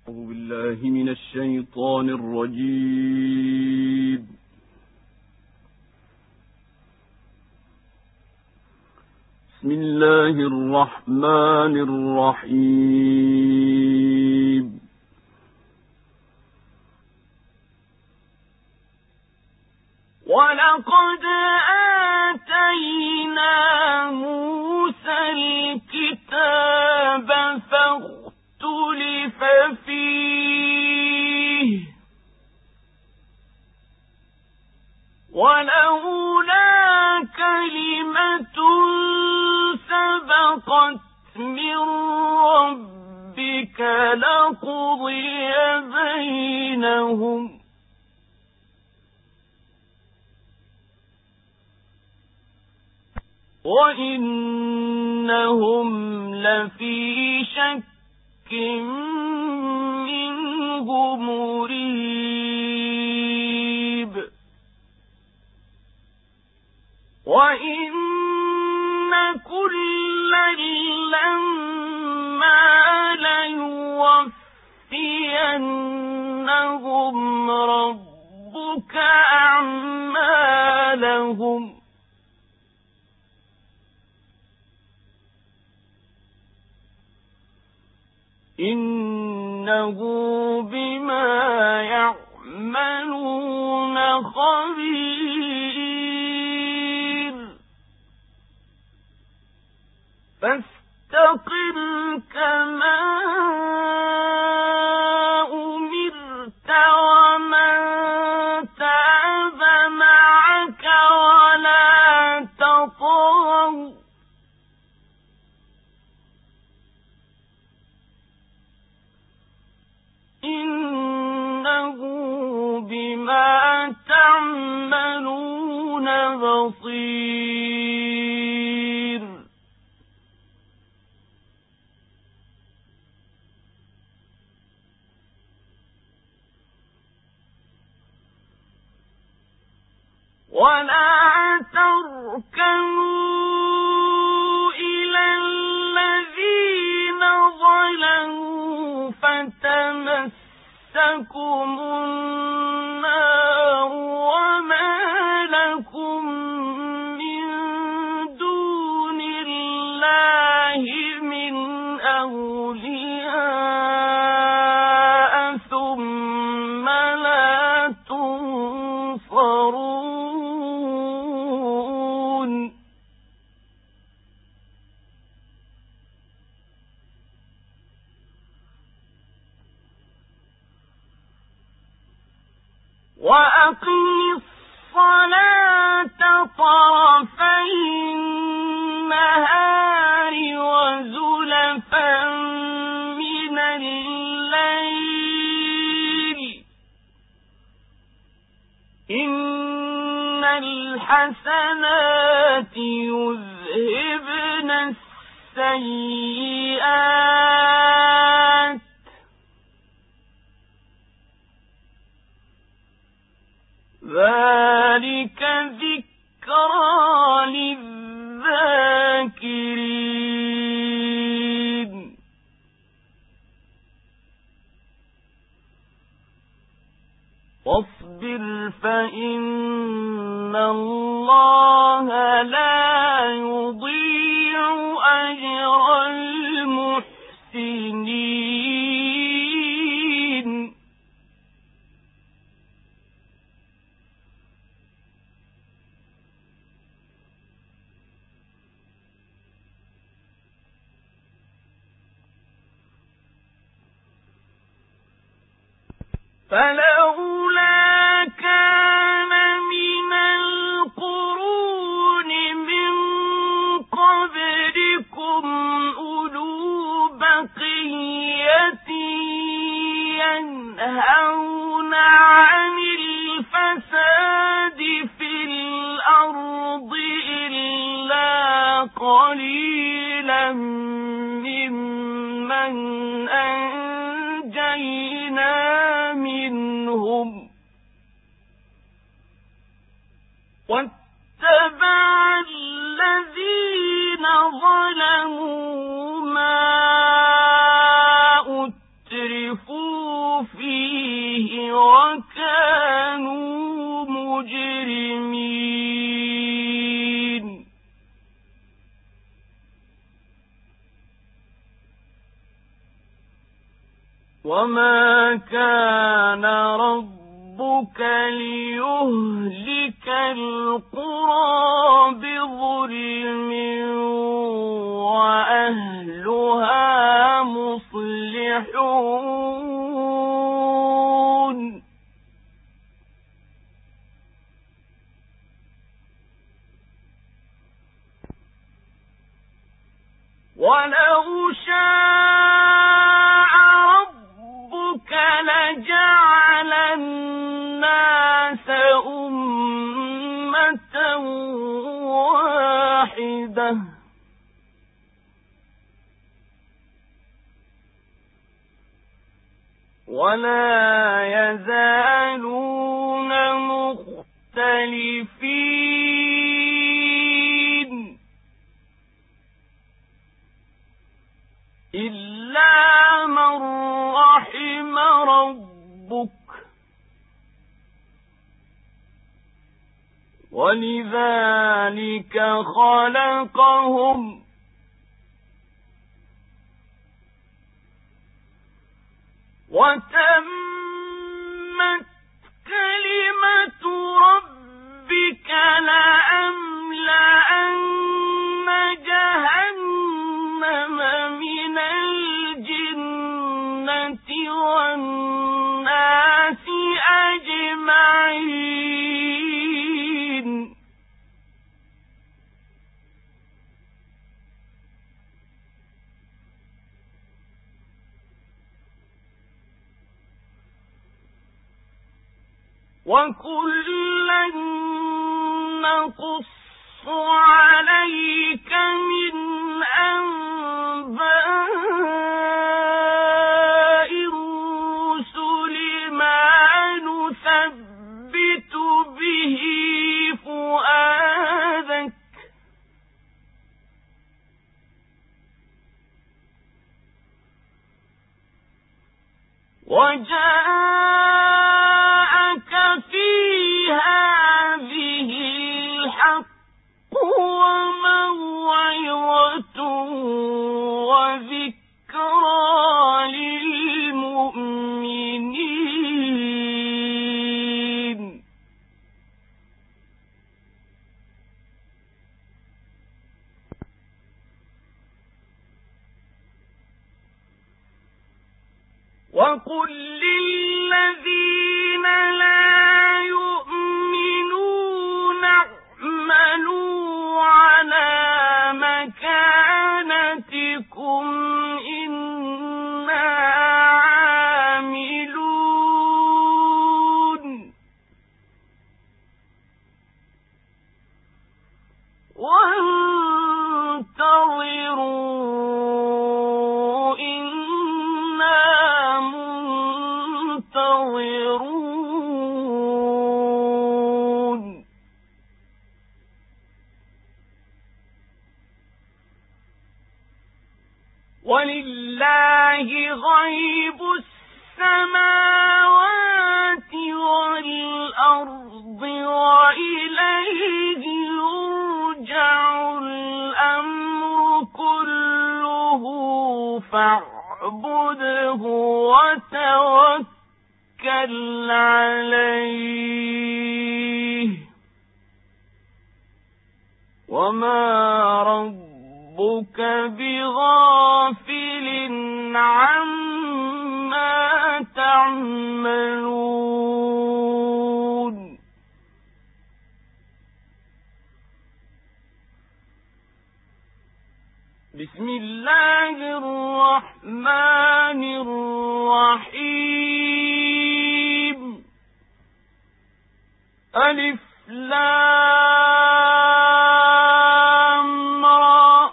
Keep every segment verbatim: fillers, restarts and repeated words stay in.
أعوذ بالله من الشيطان الرجيم. بسم الله الرحمن الرحيم. ولقد آتينا موسى الكتاب فاختلف فيه ولولا كلمة سبقت من ربك لقضي بينهم وإنهم لفي شك منه مريب وإن كلا لما ليوفينهم ربك أعمالهم إنه بما يعملون خبير فاستقم كما أمرت ومن تاب معك ولا تطغوا إنه بما تعملون بصير ولا تركنوا إلى الذين ظلموا فتمسكم النار وما لكم من دون الله من أولياء ثم لا تنصرون وأقم الصلاة طرفي النهار وزلفا من الليل إن الحسنات يذهبن السيئات ذلك ذكرى للذاكرين واصبر فإن الله لا يضيع أجر المحسنين فلولا كان من القرون من قبلكم أولو بقية ينهون عن الفساد في الأرض إلا قليلا ممن أنجينا منهم واتبع الذين ظلموا ما أترفوا وكانوا مجرمين وما كان ربك ليهلك القرى بظلم وأهلها مصلحون ولو شاء ربك لجعل الناس أمة واحدة ولا يزالون مختلفين إلا من رحم ربك ولذلك خلقهم وتمت كلمة ربك لأملأن جهنم من الجنة والناس أجمعين وكلا نقص عليك من أنباء الرسل ما نثبت به فؤادك وجاءك في هذه الحق وموعظة وذكرى للمؤمنين وقل للذين لا يؤمنون اعملوا على مكانتكم إنا عاملون وانتظروا إنا منتظرون ولله غيب السماوات والأرض وإليه يرجع الأمر كله فاعبده وتوكل عليه وما ربك بغافل عما تعملون بسم الله الرحمن الرحيم ألف لام را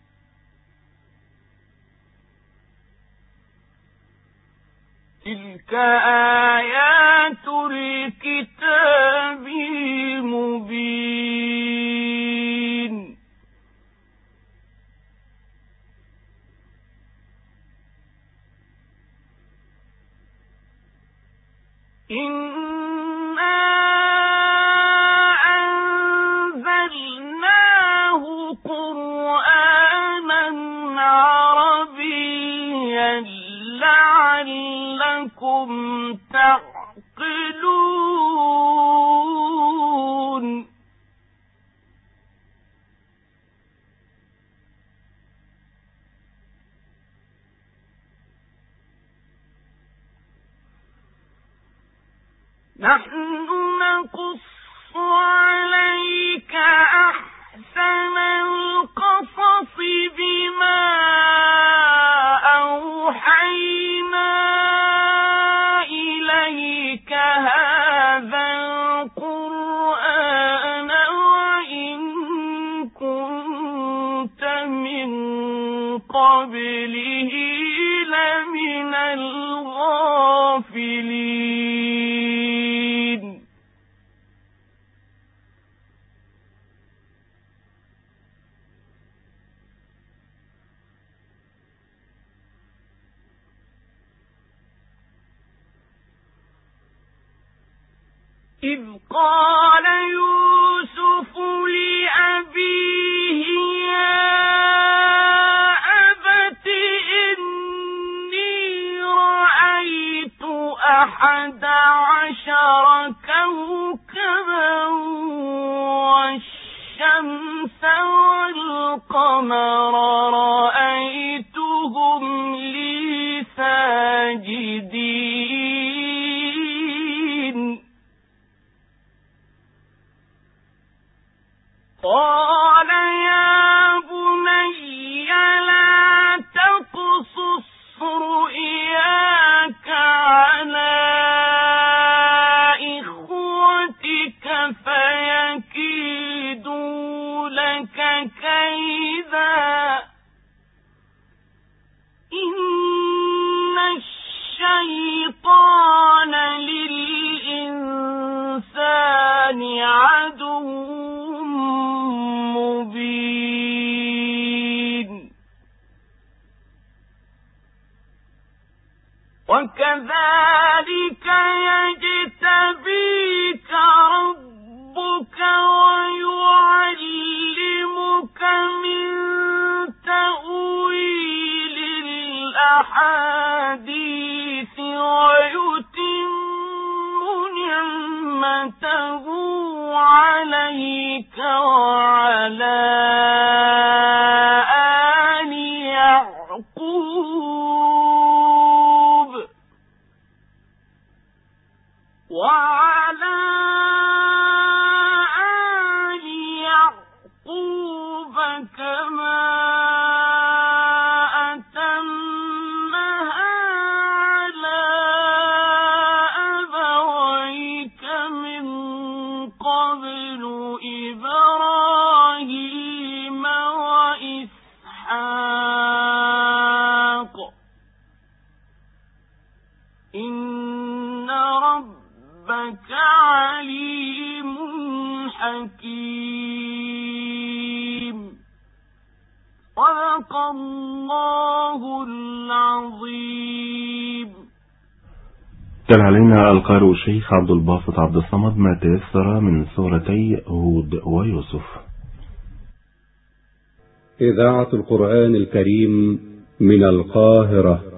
تلك آيات الكتاب المبين إنا أنزلناه قرآنا عربيا لعلكم تعقلون نحن نقص عليك أحسن القصص بما أوحينا إليك هذا القرآن وإن كنت من قبله لمن الغافلين إذ قال يوسف لأبيه يا أبت إني رأيت أحد عشر كوكبا والشمس والقمر رأيتهم لي ساجدين قال يا بني لا تقصص رؤياك على إخوتك فيكيدوا لك كيدا إن الشيطان للإنسان عدو مبين وكذلك يجتبيك ربك ويعلمك من تأويل الأحاديث ويتم نعمته عليك وعلى آل يعقوب وعلى آل يعقوب كما أتمها على أبويك من قبل إبراهيم وإسحاق إن ربك عليم حكيم صدق الله العظيم. تلا علينا القارئ الشيخ عبد الباسط عبد الصمد ما تيسر من سورتي هود ويوسف. إذاعة القرآن الكريم من القاهرة.